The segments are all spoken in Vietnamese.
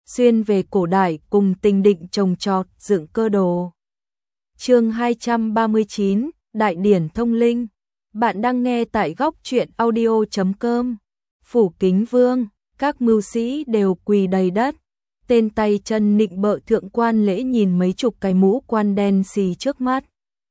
xuyên về cổ đại cùng tình định trồng trọt dựng cơ đồ. Chương 239, Đại điển thông linh. Bạn đang nghe tại góc truyện audio.com. Phủ Kính Vương, các mưu sĩ đều quỳ đầy đất. Tên tay chân nịnh bợ thượng quan lễ nhìn mấy chục cái mũ quan đen xì trước mắt.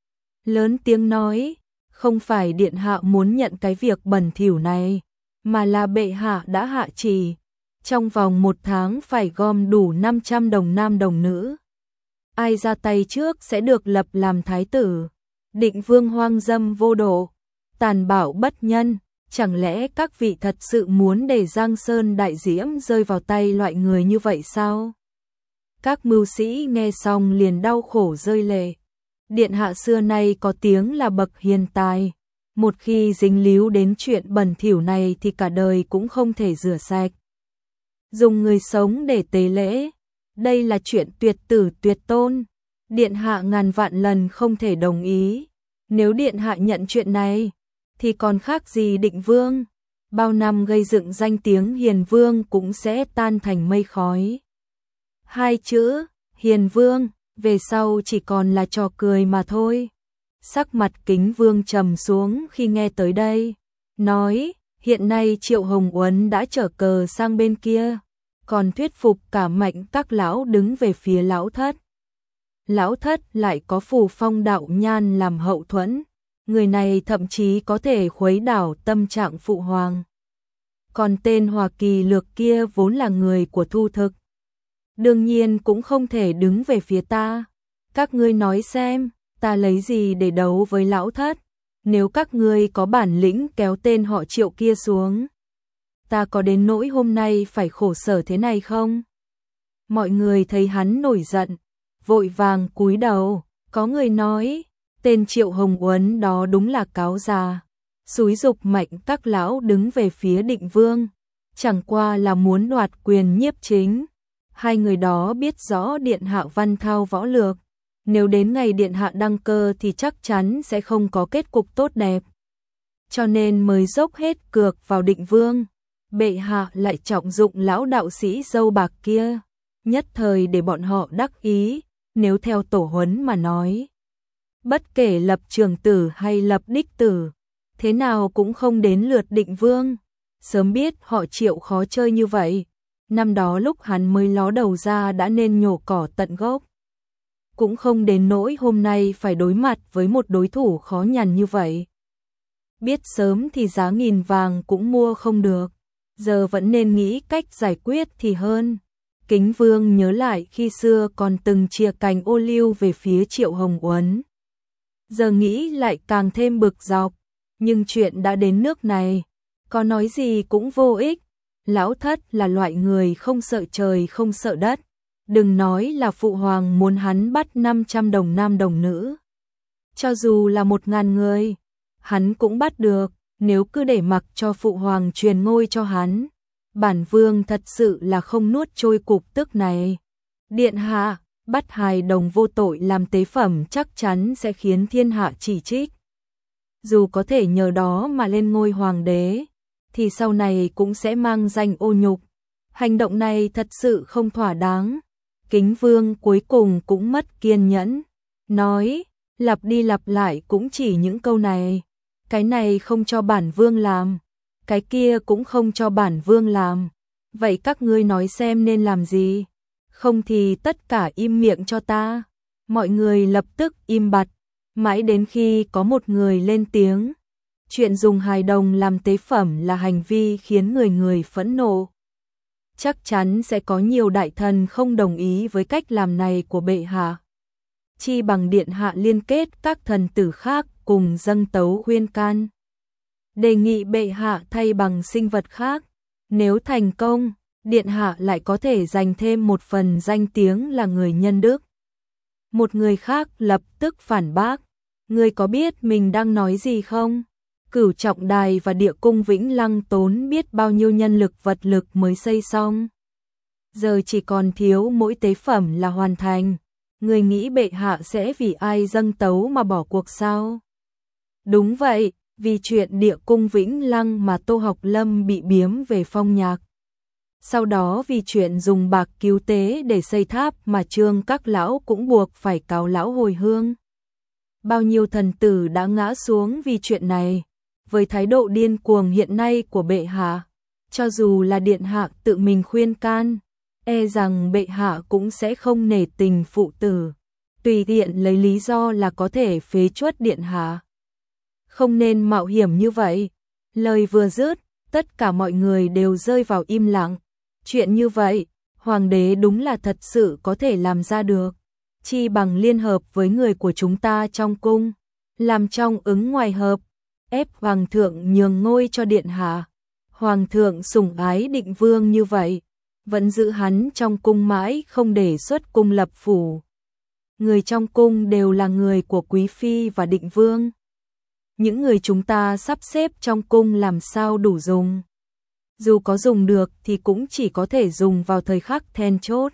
Lớn tiếng nói, không phải điện hạ muốn nhận cái việc bẩn thỉu này, mà là bệ hạ đã hạ chỉ. Trong vòng 1 tháng phải gom đủ 500 đồng nam đồng nữ. Ai ra tay trước sẽ được lập làm thái tử. Định Vương hoang dâm vô độ, tàn bạo bất nhân. Chẳng lẽ các vị thật sự muốn để Giang Sơn đại diễm rơi vào tay loại người như vậy sao? Các mưu sĩ nghe xong liền đau khổ rơi lệ. Điện hạ xưa nay có tiếng là bậc hiền tài. Một khi dính líu đến chuyện bẩn thỉu này thì cả đời cũng không thể rửa sạch. Dùng người sống để tế lễ, đây là chuyện tuyệt tử tuyệt tôn. Điện hạ ngàn vạn lần không thể đồng ý. Nếu điện hạ nhận chuyện này, thì còn khác gì Định Vương. Bao năm gây dựng danh tiếng hiền vương cũng sẽ tan thành mây khói. 2 chữ, hiền vương, về sau chỉ còn là trò cười mà thôi. Sắc mặt Kính Vương trầm xuống khi nghe tới đây. Nói, hiện nay Triệu Hồng Uẩn đã trở cờ sang bên kia, còn thuyết phục cả Mạnh các lão đứng về phía lão thất. Lão thất lại có Phù Phong đạo nhan làm hậu thuẫn. Người này thậm chí có thể khuấy đảo tâm trạng phụ hoàng. Còn tên Hoa Kỳ Lược kia vốn là người của Thu Thực, đương nhiên cũng không thể đứng về phía ta. Các ngươi nói xem, ta lấy gì để đấu với lão thất? Nếu các ngươi có bản lĩnh kéo tên họ Triệu kia xuống, ta có đến nỗi hôm nay phải khổ sở thế này không? Mọi người thấy hắn nổi giận, vội vàng cúi đầu. Có người nói, tên Triệu Hồng Uẩn đó đúng là cáo già, xúi giục Mạnh các lão đứng về phía Định Vương, chẳng qua là muốn đoạt quyền nhiếp chính. Hai người đó biết rõ điện hạ văn thao võ lược, nếu đến ngày điện hạ đăng cơ thì chắc chắn sẽ không có kết cục tốt đẹp. Cho nên mới dốc hết cược vào Định Vương. Bệ hạ lại trọng dụng lão đạo sĩ râu bạc kia, nhất thời để bọn họ đắc ý. Nếu theo tổ huấn mà nói, bất kể lập trường tử hay lập đích tử, thế nào cũng không đến lượt Định Vương. Sớm biết họ Triệu khó chơi như vậy, năm đó lúc hắn mới ló đầu ra đã nên nhổ cỏ tận gốc. Cũng không đến nỗi hôm nay phải đối mặt với một đối thủ khó nhằn như vậy. Biết sớm thì giá 1000 vàng cũng mua không được, giờ vẫn nên nghĩ cách giải quyết thì hơn. Kính Vương nhớ lại khi xưa còn từng chìa cành ô liu về phía Triệu Hồng Uẩn. Giờ nghĩ lại càng thêm bực dọc, nhưng chuyện đã đến nước này, có nói gì cũng vô ích. Lão thất là loại người không sợ trời không sợ đất, đừng nói là phụ hoàng muốn hắn bắt 500 đồng nam đồng nữ. Cho dù là 1000 người, hắn cũng bắt được. Nếu cứ để mặc cho phụ hoàng truyền ngôi cho hắn, bản vương thật sự là không nuốt trôi cục tức này. Điện hạ, bắt hài đồng vô tội làm tế phẩm chắc chắn sẽ khiến thiên hạ chỉ trích. Dù có thể nhờ đó mà lên ngôi hoàng đế, thì sau này cũng sẽ mang danh ô nhục. Hành động này thật sự không thỏa đáng. Kính Vương cuối cùng cũng mất kiên nhẫn, nói, lặp đi lặp lại cũng chỉ những câu này. Cái này không cho bản vương làm, cái kia cũng không cho bản vương làm. Vậy các ngươi nói xem nên làm gì? Không thì tất cả im miệng cho ta. Mọi người lập tức im bặt, mãi đến khi có một người lên tiếng. Chuyện dùng hài đồng làm tế phẩm là hành vi khiến người người phẫn nộ. Chắc chắn sẽ có nhiều đại thần không đồng ý với cách làm này của bệ hạ. Chi bằng điện hạ liên kết các thần tử khác cùng dâng tấu khuyên can, đề nghị bệ hạ thay bằng sinh vật khác. Nếu thành công, điện hạ lại có thể giành thêm một phần danh tiếng là người nhân đức. Một người khác lập tức phản bác, ngươi có biết mình đang nói gì không? Cửu Trọng Đài và Địa Cung Vĩnh Lăng tốn biết bao nhiêu nhân lực vật lực mới xây xong. Giờ chỉ còn thiếu mỗi tế phẩm là hoàn thành. Người nghĩ bệ hạ sẽ vì ai dâng tấu mà bỏ cuộc sao? Đúng vậy, vì chuyện Địa Cung Vĩnh Lăng mà Tô Học Lâm bị biếm về phong nhạc. Sau đó vì chuyện dùng bạc cứu tế để xây tháp mà Trương các lão cũng buộc phải cáo lão hồi hương. Bao nhiêu thần tử đã ngã xuống vì chuyện này, với thái độ điên cuồng hiện nay của bệ hạ, cho dù là điện hạ tự mình khuyên can, e rằng bệ hạ cũng sẽ không nể tình phụ tử, tùy tiện lấy lý do là có thể phế truất điện hạ. Không nên mạo hiểm như vậy. Lời vừa dứt, tất cả mọi người đều rơi vào im lặng. Chuyện như vậy, hoàng đế đúng là thật sự có thể làm ra được. Chi bằng liên hợp với người của chúng ta trong cung, làm trong ứng ngoài hợp, ép hoàng thượng nhường ngôi cho điện hạ. Hoàng thượng sủng ái Định Vương như vậy, vẫn giữ hắn trong cung mãi không để xuất cung lập phủ. Người trong cung đều là người của Quý Phi và Định Vương. Những người chúng ta sắp xếp trong cung làm sao đủ dùng. Dù có dùng được thì cũng chỉ có thể dùng vào thời khắc then chốt.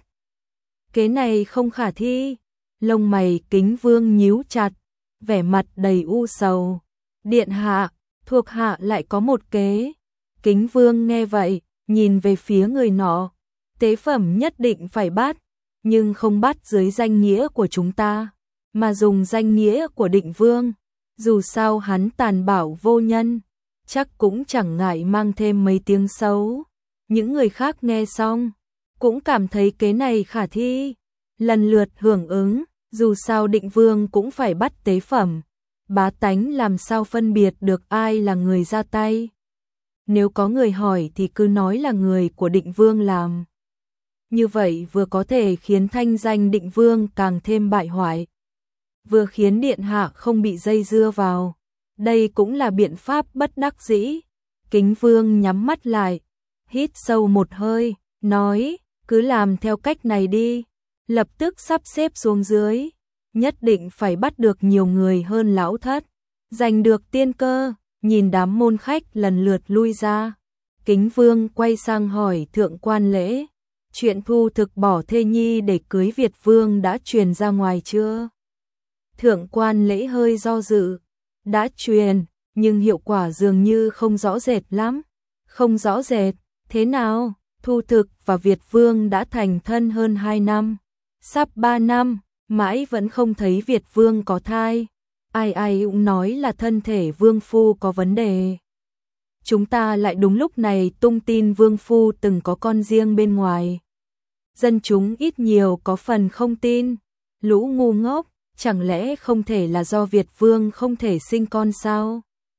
Kế này không khả thi. Lông mày Kính Vương nhíu chặt, vẻ mặt đầy u sầu. Điện hạ, thuộc hạ lại có một kế. Kính Vương nghe vậy, nhìn về phía người nọ. Tế phẩm nhất định phải bắt, nhưng không bắt dưới danh nghĩa của chúng ta, mà dùng danh nghĩa của Định Vương. Dù sao hắn tàn bạo vô nhân, chắc cũng chẳng ngại mang thêm mấy tiếng xấu. Những người khác nghe xong, cũng cảm thấy kế này khả thi, lần lượt hưởng ứng. Dù sao Định Vương cũng phải bắt tế phẩm, bá tánh làm sao phân biệt được ai là người ra tay. Nếu có người hỏi thì cứ nói là người của Định Vương làm. Như vậy vừa có thể khiến thanh danh Định Vương càng thêm bại hoại, vừa khiến điện hạ không bị dây dưa vào. Đây cũng là biện pháp bất đắc dĩ. Kính Vương nhắm mắt lại, hít sâu một hơi, nói, cứ làm theo cách này đi. Lập tức sắp xếp xuống dưới, nhất định phải bắt được nhiều người hơn lão thất, giành được tiên cơ. Nhìn đám môn khách lần lượt lui ra, Kính Vương quay sang hỏi Thượng Quan Lễ, chuyện Thu Thực bỏ thê nhi để cưới Việt Vương đã truyền ra ngoài chưa? Thượng Quan Lễ hơi do dự, đã truyền, nhưng hiệu quả dường như không rõ rệt lắm. Không rõ rệt, thế nào? Thu Thực và Việt Vương đã thành thân hơn 2 năm, sắp 3 năm, mãi vẫn không thấy Việt Vương có thai. Ai ai cũng nói là thân thể Vương Phu có vấn đề. Chúng ta lại đúng lúc này tung tin Vương Phu từng có con riêng bên ngoài. Dân chúng ít nhiều có phần không tin. Lũ ngu ngốc, chẳng lẽ không thể là do Việt Vương không thể sinh con sao?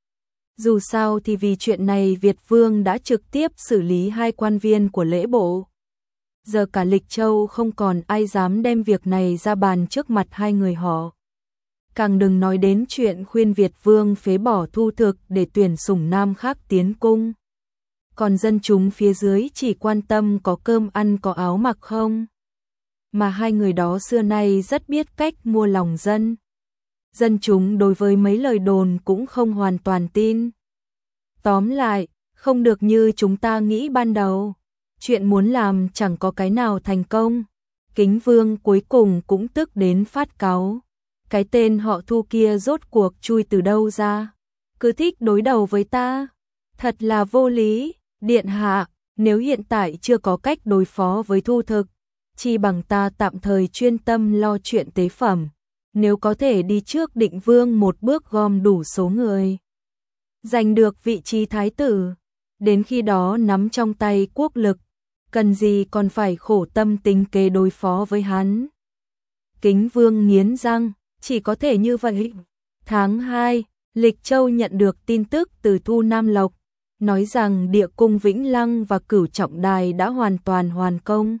Dù sao thì vì chuyện này Việt Vương đã trực tiếp xử lý 2 quan viên của lễ bộ. Giờ cả Lịch Châu không còn ai dám đem việc này ra bàn trước mặt 2 người họ. Càng đừng nói đến chuyện khuyên Việt Vương phế bỏ Thu Thực để tuyển sủng nam khác tiến cung. Còn dân chúng phía dưới chỉ quan tâm có cơm ăn có áo mặc không. Mà 2 người đó xưa nay rất biết cách mua lòng dân. Dân chúng đối với mấy lời đồn cũng không hoàn toàn tin. Tóm lại, không được như chúng ta nghĩ ban đầu. Chuyện muốn làm chẳng có cái nào thành công. Kính Vương cuối cùng cũng tức đến phát cáu. Cái tên họ Thu kia rốt cuộc chui từ đâu ra? Cứ thích đối đầu với ta. Thật là vô lý. Điện hạ, nếu hiện tại chưa có cách đối phó với Thu Thực, chi bằng ta tạm thời chuyên tâm lo chuyện tế phẩm. Nếu có thể đi trước Định Vương một bước gom đủ số người, giành được vị trí thái tử, đến khi đó nắm trong tay quốc lực, cần gì còn phải khổ tâm tính kế đối phó với hắn. Kính Vương nghiến răng, chỉ có thể như vậy. Tháng 2, Lịch Châu nhận được tin tức từ Thu Nam Lộc, nói rằng địa cung Vĩnh Lăng và Cửu Trọng Đài đã hoàn toàn hoàn công.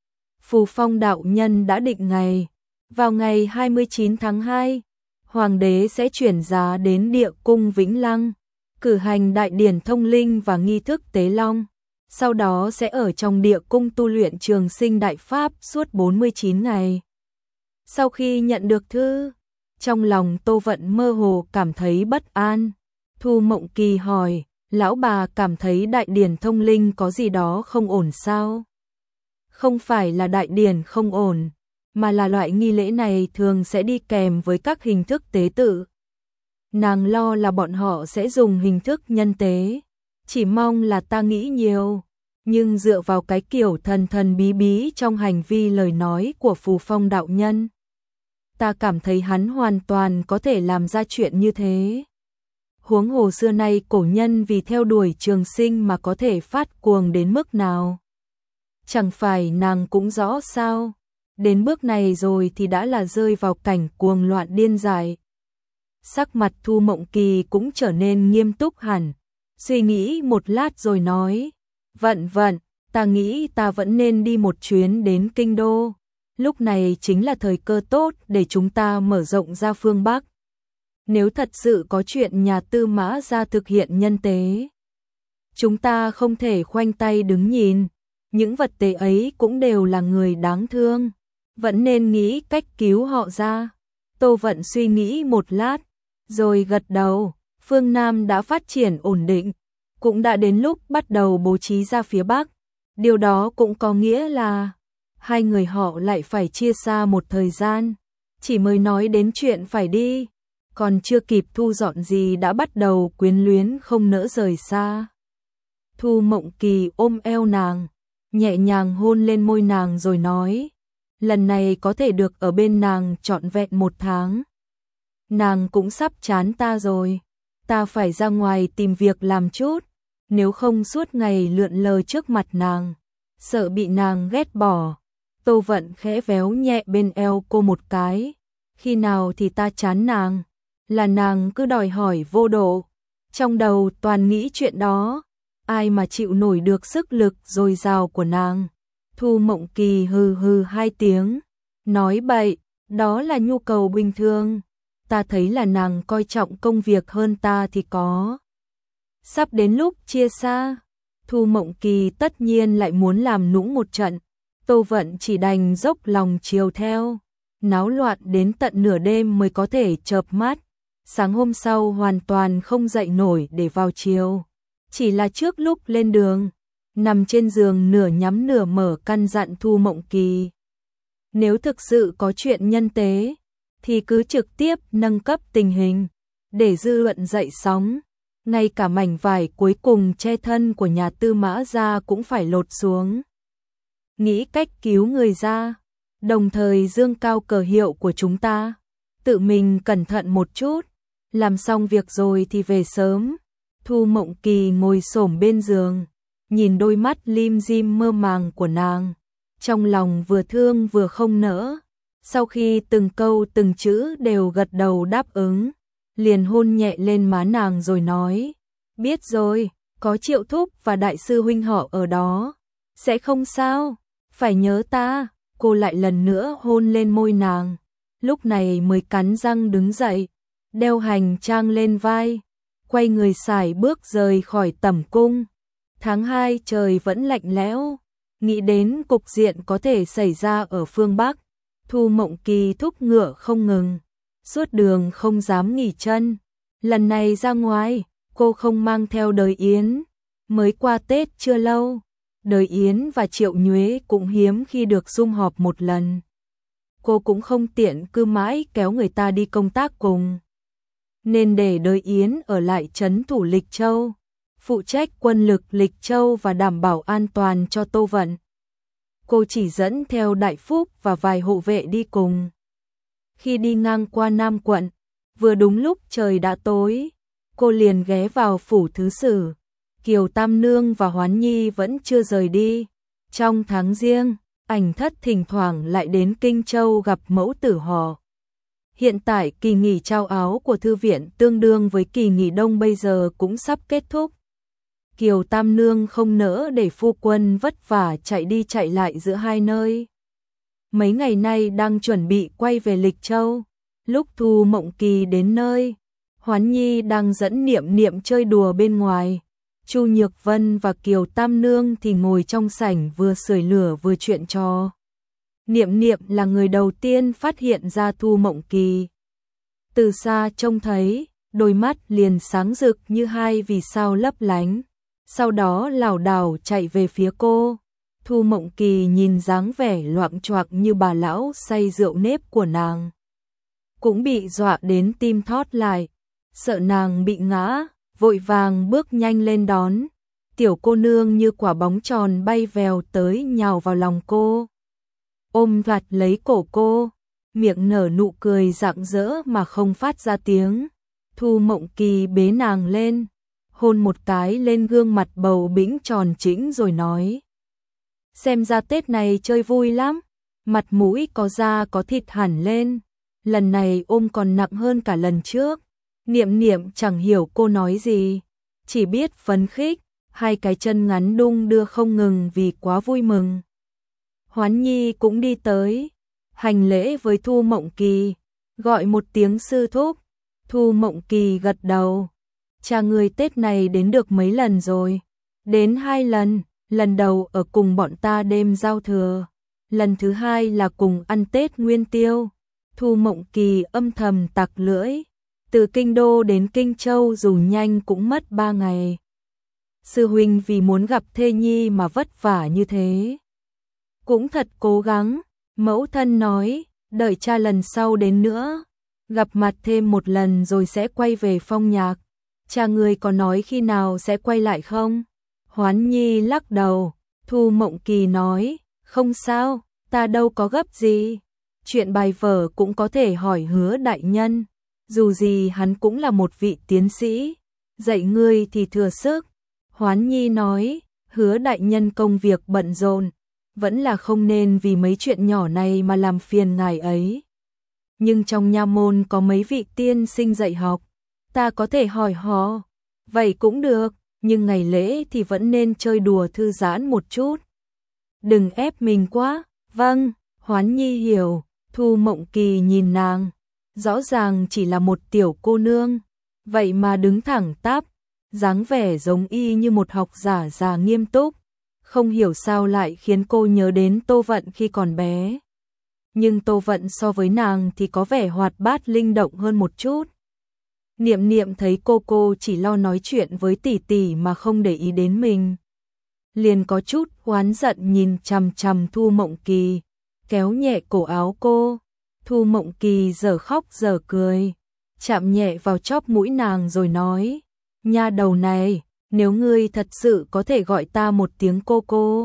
Phù Phong đạo nhân đã định ngày, vào ngày 29 tháng 2, Hoàng đế sẽ chuyển giá đến địa cung Vĩnh Lăng, cử hành đại điển thông linh và nghi thức tế long. Sau đó sẽ ở trong địa cung tu luyện trường sinh đại pháp suốt 49 ngày. Sau khi nhận được thư, trong lòng Tô Vận mơ hồ cảm thấy bất an. Thu Mộng Kỳ hỏi, lão bà cảm thấy đại điển thông linh có gì đó không ổn sao? Không phải là đại điển không ổn, mà là loại nghi lễ này thường sẽ đi kèm với các hình thức tế tự. Nàng lo là bọn họ sẽ dùng hình thức nhân tế, chỉ mong là ta nghĩ nhiều. nhưng dựa vào cái kiểu thần thần bí bí trong hành vi lời nói của Phù Phong đạo nhân, ta cảm thấy hắn hoàn toàn có thể làm ra chuyện như thế. Huống hồ xưa nay cổ nhân vì theo đuổi trường sinh mà có thể phát cuồng đến mức nào. Chẳng phải nàng cũng rõ sao, đến bước này rồi thì đã là rơi vào cảnh cuồng loạn điên dại. Sắc mặt Thu Mộng Kỳ cũng trở nên nghiêm túc hẳn, suy nghĩ một lát rồi nói, vận, ta nghĩ ta vẫn nên đi một chuyến đến Kinh Đô, lúc này chính là thời cơ tốt để chúng ta mở rộng ra phương Bắc. Nếu thật sự có chuyện nhà Tư Mã gia thực hiện nhân tế, chúng ta không thể khoanh tay đứng nhìn, những vật tế ấy cũng đều là người đáng thương, vẫn nên nghĩ cách cứu họ ra. Tô Vận suy nghĩ một lát, rồi gật đầu, phương Nam đã phát triển ổn định, cũng đã đến lúc bắt đầu bố trí ra phía Bắc. Điều đó cũng có nghĩa là hai người họ lại phải chia xa một thời gian, chỉ mới nói đến chuyện phải đi, còn chưa kịp thu dọn gì đã bắt đầu quyến luyến không nỡ rời xa. Thu Mộng Kỳ ôm eo nàng, nhẹ nhàng hôn lên môi nàng rồi nói, lần này có thể được ở bên nàng trọn vẹn 1 tháng. Nàng cũng sắp chán ta rồi, ta phải ra ngoài tìm việc làm chút, nếu không suốt ngày lượn lờ trước mặt nàng, sợ bị nàng ghét bỏ. Tô Vận khẽ véo nhẹ bên eo cô một cái, khi nào thì ta chán nàng, là nàng cứ đòi hỏi vô độ, trong đầu toàn nghĩ chuyện đó, ai mà chịu nổi được sức lực dồi dào của nàng. Thu Mộng Kỳ hừ hừ 2 tiếng, nói bậy, đó là nhu cầu bình thường, ta thấy là nàng coi trọng công việc hơn ta thì có. Sắp đến lúc chia xa, Thu Mộng Kỳ tất nhiên lại muốn làm nũng một trận, Tô Vận chỉ đành dốc lòng chiều theo, náo loạn đến tận nửa đêm mới có thể chợp mắt, sáng hôm sau hoàn toàn không dậy nổi để vào chiều. Chỉ là trước lúc lên đường, nằm trên giường nửa nhắm nửa mở căn dặn Thu Mộng Kỳ, nếu thực sự có chuyện nhân tế, thì cứ trực tiếp nâng cấp tình hình, để dư luận dậy sóng, ngay cả mảnh vải cuối cùng che thân của nhà Tư Mã gia cũng phải lột xuống. Nghĩ cách cứu người ra, đồng thời dương cao cờ hiệu của chúng ta, tự mình cẩn thận một chút, làm xong việc rồi thì về sớm. Thu Mộng Kỳ ngồi xổm bên giường, nhìn đôi mắt lim dim mơ màng của nàng, trong lòng vừa thương vừa không nỡ. Sau khi từng câu từng chữ đều gật đầu đáp ứng, liền hôn nhẹ lên má nàng rồi nói, biết rồi, có Triệu thúc và đại sư huynh họ ở đó, sẽ không sao, phải nhớ ta. Cô lại lần nữa hôn lên môi nàng, lúc này mới cắn răng đứng dậy, đeo hành trang lên vai, quay người sải bước rời khỏi tẩm cung. Tháng 2 trời vẫn lạnh lẽo, nghĩ đến cục diện có thể xảy ra ở phương Bắc, Thu Mộng Kỳ thúc ngựa không ngừng, suốt đường không dám nghỉ chân. Lần này ra ngoài, cô không mang theo Đời Yến, mới qua Tết chưa lâu, Đời Yến và Triệu Nhuế cũng hiếm khi được sum họp một lần. Cô cũng không tiện cứ mãi kéo người ta đi công tác cùng, nên để Đời Yến ở lại trấn thủ Lịch Châu, phụ trách quân lực Lịch Châu và đảm bảo an toàn cho Tô Vận. Cô chỉ dẫn theo Đại Phúc và vài hộ vệ đi cùng. Khi đi ngang qua Nam quận, vừa đúng lúc trời đã tối, cô liền ghé vào phủ thứ sử. Kiều Tam Nương và Hoán Nhi vẫn chưa rời đi. Trong tháng Giêng, Ảnh Thất thỉnh thoảng lại đến Kinh Châu gặp mẫu tử họ. Hiện tại kỳ nghỉ trao áo của thư viện tương đương với kỳ nghỉ đông bây giờ cũng sắp kết thúc. Kiều Tam Nương không nỡ để phu quân vất vả chạy đi chạy lại giữa hai nơi. Mấy ngày nay đang chuẩn bị quay về Lịch Châu. Lúc Thu Mộng Kỳ đến nơi, Hoán Nhi đang dẫn Niệm Niệm chơi đùa bên ngoài. Chu Nhược Vân và Kiều Tam Nương thì ngồi trong sảnh vừa sưởi lửa vừa chuyện trò. Niệm Niệm là người đầu tiên phát hiện ra Thu Mộng Kỳ. Từ xa trông thấy, đôi mắt liền sáng rực như hai vì sao lấp lánh. Sau đó lảo đảo chạy về phía cô. Thu Mộng Kỳ nhìn dáng vẻ loạng choạng như bà lão say rượu nếp của nàng, cũng bị dọa đến tim thót lại, sợ nàng bị ngã, vội vàng bước nhanh lên đón. Tiểu cô nương như quả bóng tròn bay vèo tới nhào vào lòng cô. Ôm vặt lấy cổ cô, miệng nở nụ cười rạng rỡ mà không phát ra tiếng. Thu Mộng Kỳ bế nàng lên, hôn một cái lên gương mặt bầu bĩnh tròn trĩnh rồi nói. Xem ra Tết này chơi vui lắm, mặt mũi có da có thịt hẳn lên, lần này ôm còn nặng hơn cả lần trước. Niệm Niệm chẳng hiểu cô nói gì, chỉ biết phấn khích, hai cái chân ngắn đung đưa không ngừng vì quá vui mừng. Hoán Nhi cũng đi tới, hành lễ với Thu Mộng Kỳ, gọi một tiếng sư thúc. Thu Mộng Kỳ gật đầu. Cha người Tết này đến được mấy lần rồi? Đến 2 lần, lần đầu ở cùng bọn ta đêm giao thừa, lần thứ 2 là cùng ăn Tết Nguyên Tiêu. Thu Mộng Kỳ âm thầm tặc lưỡi, từ Kinh Đô đến Kinh Châu dù nhanh cũng mất 3 ngày. Sư huynh vì muốn gặp thê nhi mà vất vả như thế. Cũng thật cố gắng, mẫu thân nói, đợi cha lần sau đến nữa, gặp mặt thêm một lần rồi sẽ quay về Phong Nhạc. Cha người có nói khi nào sẽ quay lại không? Hoán Nhi lắc đầu. Thu Mộng Kỳ nói, không sao, ta đâu có gấp gì. Chuyện bài vở cũng có thể hỏi Hứa đại nhân, dù gì hắn cũng là một vị tiến sĩ, dạy ngươi thì thừa sức. Hoán Nhi nói, Hứa đại nhân công việc bận rộn, vẫn là không nên vì mấy chuyện nhỏ này mà làm phiền ngài ấy. Nhưng trong nha môn có mấy vị tiên sinh dạy học, ta có thể hỏi họ. Vậy cũng được, nhưng ngày lễ thì vẫn nên chơi đùa thư giãn một chút. Đừng ép mình quá. Vâng, Hoán Nhi hiểu. Thu Mộng Kỳ nhìn nàng, rõ ràng chỉ là một tiểu cô nương, vậy mà đứng thẳng tắp, dáng vẻ giống y như một học giả già nghiêm túc. Không hiểu sao lại khiến cô nhớ đến Tô Vận khi còn bé. Nhưng Tô Vận so với nàng thì có vẻ hoạt bát linh động hơn một chút. Niệm Niệm thấy cô chỉ lo nói chuyện với tỷ tỷ mà không để ý đến mình, liền có chút oán giận nhìn chằm chằm Thu Mộng Kỳ, kéo nhẹ cổ áo cô. Thu Mộng Kỳ giờ khóc giờ cười, chạm nhẹ vào chóp mũi nàng rồi nói, nha đầu này, nếu ngươi thật sự có thể gọi ta một tiếng cô,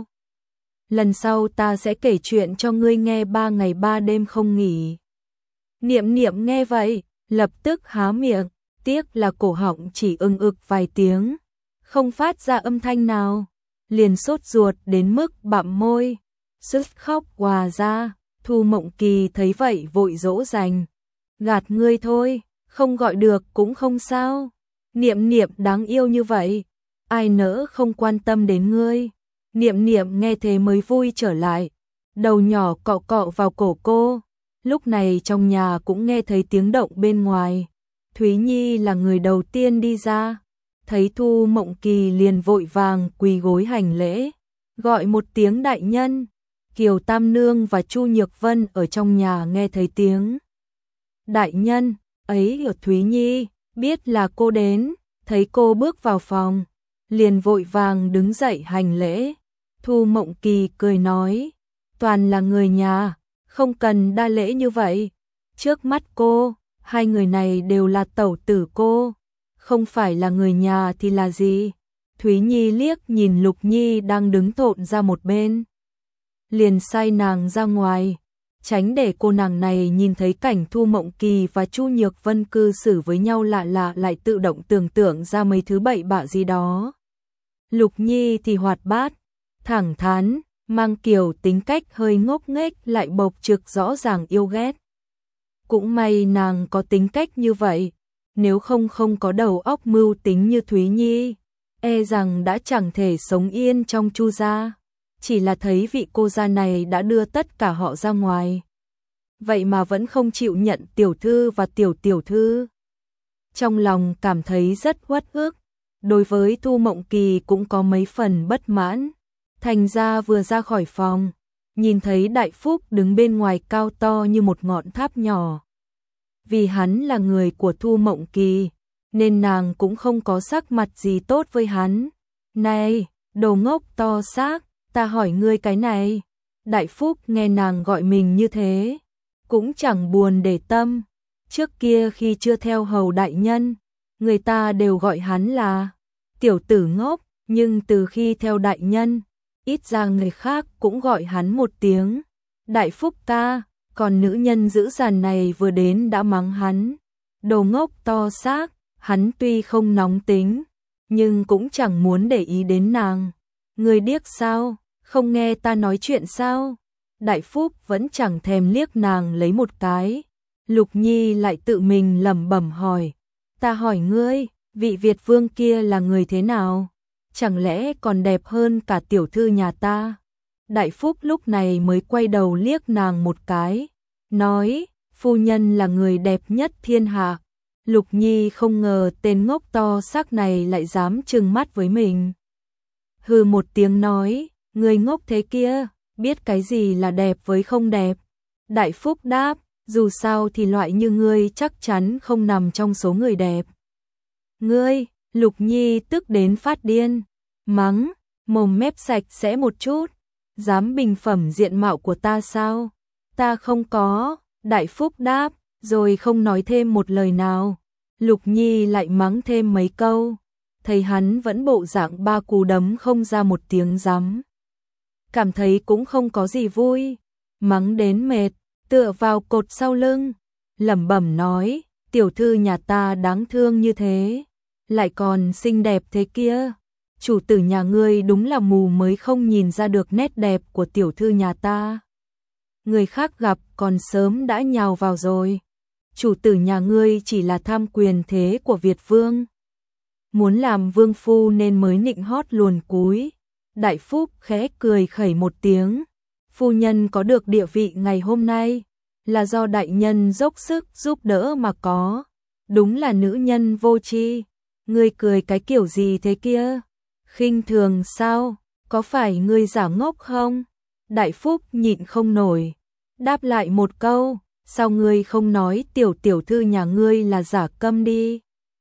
lần sau ta sẽ kể chuyện cho ngươi nghe 3 ngày 3 đêm không nghỉ. Niệm Niệm nghe vậy, lập tức há miệng, tiếc là cổ họng chỉ ưng ực vài tiếng, không phát ra âm thanh nào, liền sốt ruột đến mức bặm môi, sức khóc òa ra. Thu Mộng Kỳ thấy vậy vội dỗ dành, gạt ngươi thôi, không gọi được cũng không sao. Niệm Niệm đáng yêu như vậy, ai nỡ không quan tâm đến ngươi. Niệm Niệm nghe thế mới vui trở lại, đầu nhỏ cọ cọ vào cổ cô. Lúc này trong nhà cũng nghe thấy tiếng động bên ngoài. Thúy Nhi là người đầu tiên đi ra, thấy Thu Mộng Kỳ liền vội vàng quỳ gối hành lễ, gọi một tiếng đại nhân. Kiều Tam Nương và Chu Nhược Vân ở trong nhà nghe thấy tiếng đại nhân ấy ở Thúy Nhi, biết là cô đến, thấy cô bước vào phòng, liền vội vàng đứng dậy hành lễ. Thu Mộng Kỳ cười nói, toàn là người nhà, không cần đa lễ như vậy. Trước mắt cô, hai người này đều là tẩu tử cô, không phải là người nhà thì là gì? Thúy Nhi liếc nhìn Lục Nhi đang đứng thộn ra một bên, liền sai nàng ra ngoài, tránh để cô nàng này nhìn thấy cảnh Thu Mộng Kỳ và Chu Nhược Vân cư xử với nhau lạ lạ lại tự động tưởng tượng ra mấy thứ bậy bạ gì đó. Lục Nhi thì hoạt bát, thẳng thắn, mang kiểu tính cách hơi ngốc nghếch lại bộc trực rõ ràng yêu ghét. Cũng may nàng có tính cách như vậy, nếu không có đầu óc mưu tính như Thúy Nhi, e rằng đã chẳng thể sống yên trong Chu gia. Chỉ là thấy vị cô gia này đã đưa tất cả họ ra ngoài, vậy mà vẫn không chịu nhận tiểu thư và tiểu thư. Trong lòng cảm thấy rất uất ức, đối với Thu Mộng Kỳ cũng có mấy phần bất mãn. Thành ra vừa ra khỏi phòng, nhìn thấy Đại Phúc đứng bên ngoài cao to như một ngọn tháp nhỏ. Vì hắn là người của Thu Mộng Kỳ, nên nàng cũng không có sắc mặt gì tốt với hắn. Này, đồ ngốc to xác, ta hỏi ngươi cái này. Đại Phúc nghe nàng gọi mình như thế, cũng chẳng buồn để tâm. Trước kia khi chưa theo hầu đại nhân, người ta đều gọi hắn là tiểu tử ngốc, nhưng từ khi theo đại nhân, ít ra người khác cũng gọi hắn một tiếng Đại Phúc ca, còn nữ nhân dữ dằn này vừa đến đã mắng hắn đồ ngốc to xác. Hắn tuy không nóng tính, nhưng cũng chẳng muốn để ý đến nàng. Người điếc sao, không nghe ta nói chuyện sao? Đại Phúc vẫn chẳng thèm liếc nàng lấy một cái. Lục Nhi lại tự mình lẩm bẩm hỏi, ta hỏi ngươi, vị Việt vương kia là người thế nào? Chẳng lẽ còn đẹp hơn cả tiểu thư nhà ta? Đại Phúc lúc này mới quay đầu liếc nàng một cái, nói, phu nhân là người đẹp nhất thiên hạ. Lục Nhi không ngờ tên ngốc to xác này lại dám trừng mắt với mình. Hừ một tiếng nói, người ngốc thế kia, biết cái gì là đẹp với không đẹp. Đại Phúc đáp, dù sao thì loại như ngươi chắc chắn không nằm trong số người đẹp. Ngươi, Lục Nhi tức đến phát điên, mắng, mồm mép sạch sẽ một chút, dám bình phẩm diện mạo của ta sao? Ta không có, Đại Phúc đáp, rồi không nói thêm một lời nào. Lục Nhi lại mắng thêm mấy câu, thấy hắn vẫn bộ dạng ba cú đấm không ra một tiếng rắm. Cảm thấy cũng không có gì vui, mắng đến mệt, tựa vào cột sau lưng, lẩm bẩm nói, tiểu thư nhà ta đáng thương như thế, lại còn xinh đẹp thế kia. Chủ tử nhà ngươi đúng là mù mới không nhìn ra được nét đẹp của tiểu thư nhà ta. Người khác gặp còn sớm đã nhào vào rồi. Chủ tử nhà ngươi chỉ là tham quyền thế của Việt vương. Muốn làm vương phu nên mới nịnh hót luồn cúi. Đại Phúc khẽ cười khẩy một tiếng. Phu nhân có được địa vị ngày hôm nay là do đại nhân dốc sức giúp đỡ mà có. Đúng là nữ nhân vô tri. Ngươi cười cái kiểu gì thế kia? Khinh thường sao? Có phải ngươi giả ngốc không? Đại Phúc nhịn không nổi, đáp lại một câu, sao ngươi không nói tiểu thư nhà ngươi là giả câm đi?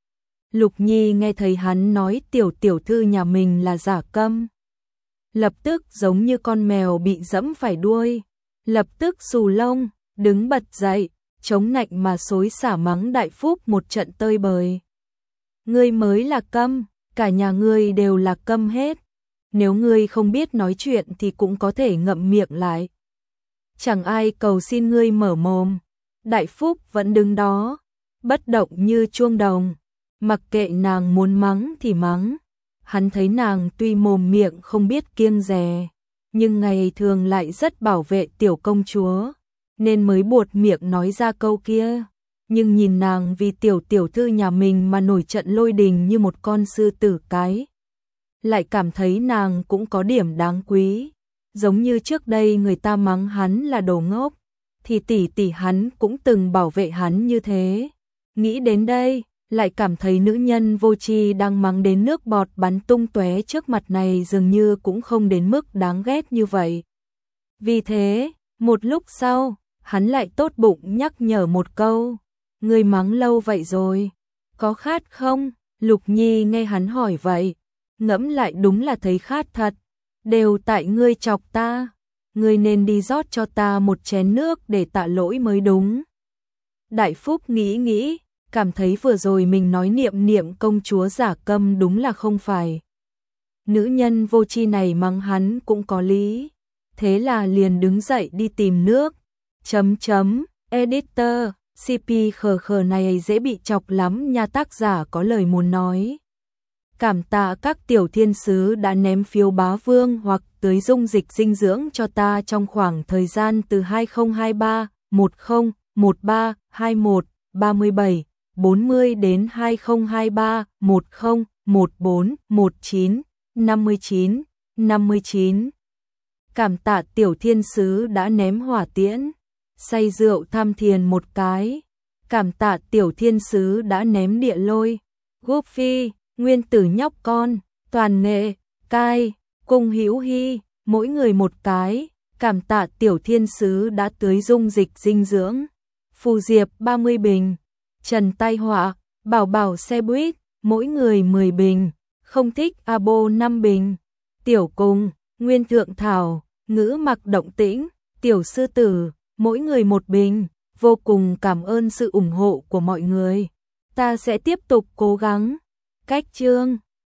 Lục Nhi nghe thấy hắn nói tiểu thư nhà mình là giả câm, lập tức giống như con mèo bị dẫm phải đuôi, lập tức xù lông, đứng bật dậy, chống nạnh mà xối xả mắng Đại Phúc một trận tơi bời. Ngươi mới là câm, cả nhà ngươi đều là câm hết. Nếu ngươi không biết nói chuyện thì cũng có thể ngậm miệng lại. Chẳng ai cầu xin ngươi mở mồm. Đại Phúc vẫn đứng đó, bất động như chuông đồng, mặc kệ nàng muốn mắng thì mắng. Hắn thấy nàng tuy mồm miệng không biết kiêng dè, nhưng ngày thường lại rất bảo vệ tiểu công chúa, nên mới buột miệng nói ra câu kia. Nhưng nhìn nàng vì tiểu thư nhà mình mà nổi trận lôi đình như một con sư tử cái, lại cảm thấy nàng cũng có điểm đáng quý. Giống như trước đây người ta mắng hắn là đồ ngốc, thì tỷ hắn cũng từng bảo vệ hắn như thế. Nghĩ đến đây, lại cảm thấy nữ nhân vô tri đang mắng đến nước bọt bắn tung tóe trước mặt này dường như cũng không đến mức đáng ghét như vậy. Vì thế, một lúc sau, hắn lại tốt bụng nhắc nhở một câu, ngươi mắng lâu vậy rồi, có khát không? Lục Nhi nghe hắn hỏi vậy, ngẫm lại đúng là thấy khát thật, đều tại ngươi chọc ta, ngươi nên đi rót cho ta một chén nước để tạ lỗi mới đúng. Đại Phúc nghĩ, cảm thấy vừa rồi mình nói niệm công chúa giả câm đúng là không phải. Nữ nhân vô tri này mắng hắn cũng có lý, thế là liền đứng dậy đi tìm nước. Editor, CP khờ này dễ bị chọc lắm nha, tác giả có lời muốn nói. Cảm tạ các tiểu thiên sứ đã ném phiếu bá vương hoặc tưới dung dịch dinh dưỡng cho ta trong khoảng thời gian từ 2023 10 13 21 37 40 đến 2023 10 14 19 59. Cảm tạ tiểu thiên sứ đã ném hỏa tiễn, say rượu tham thiền một cái. Cảm tạ tiểu thiên sứ đã ném địa lôi, Goofy, nguyên tử nhóc con, toàn nghệ, cai, cung hữu hy, mỗi người một cái. Cảm tạ tiểu thiên sứ đã tưới dung dịch dinh dưỡng, Phù Diệp 30 bình, Trần Tai Họa, Bảo xe buýt, mỗi người 10 bình, không thích abo 5 bình, Tiểu Cung, Nguyên Thượng Thảo, Ngữ Mặc Động Tĩnh, Tiểu Sư Tử, mỗi người 1 bình. Vô cùng cảm ơn sự ủng hộ của mọi người. Ta sẽ tiếp tục cố gắng. Cách chương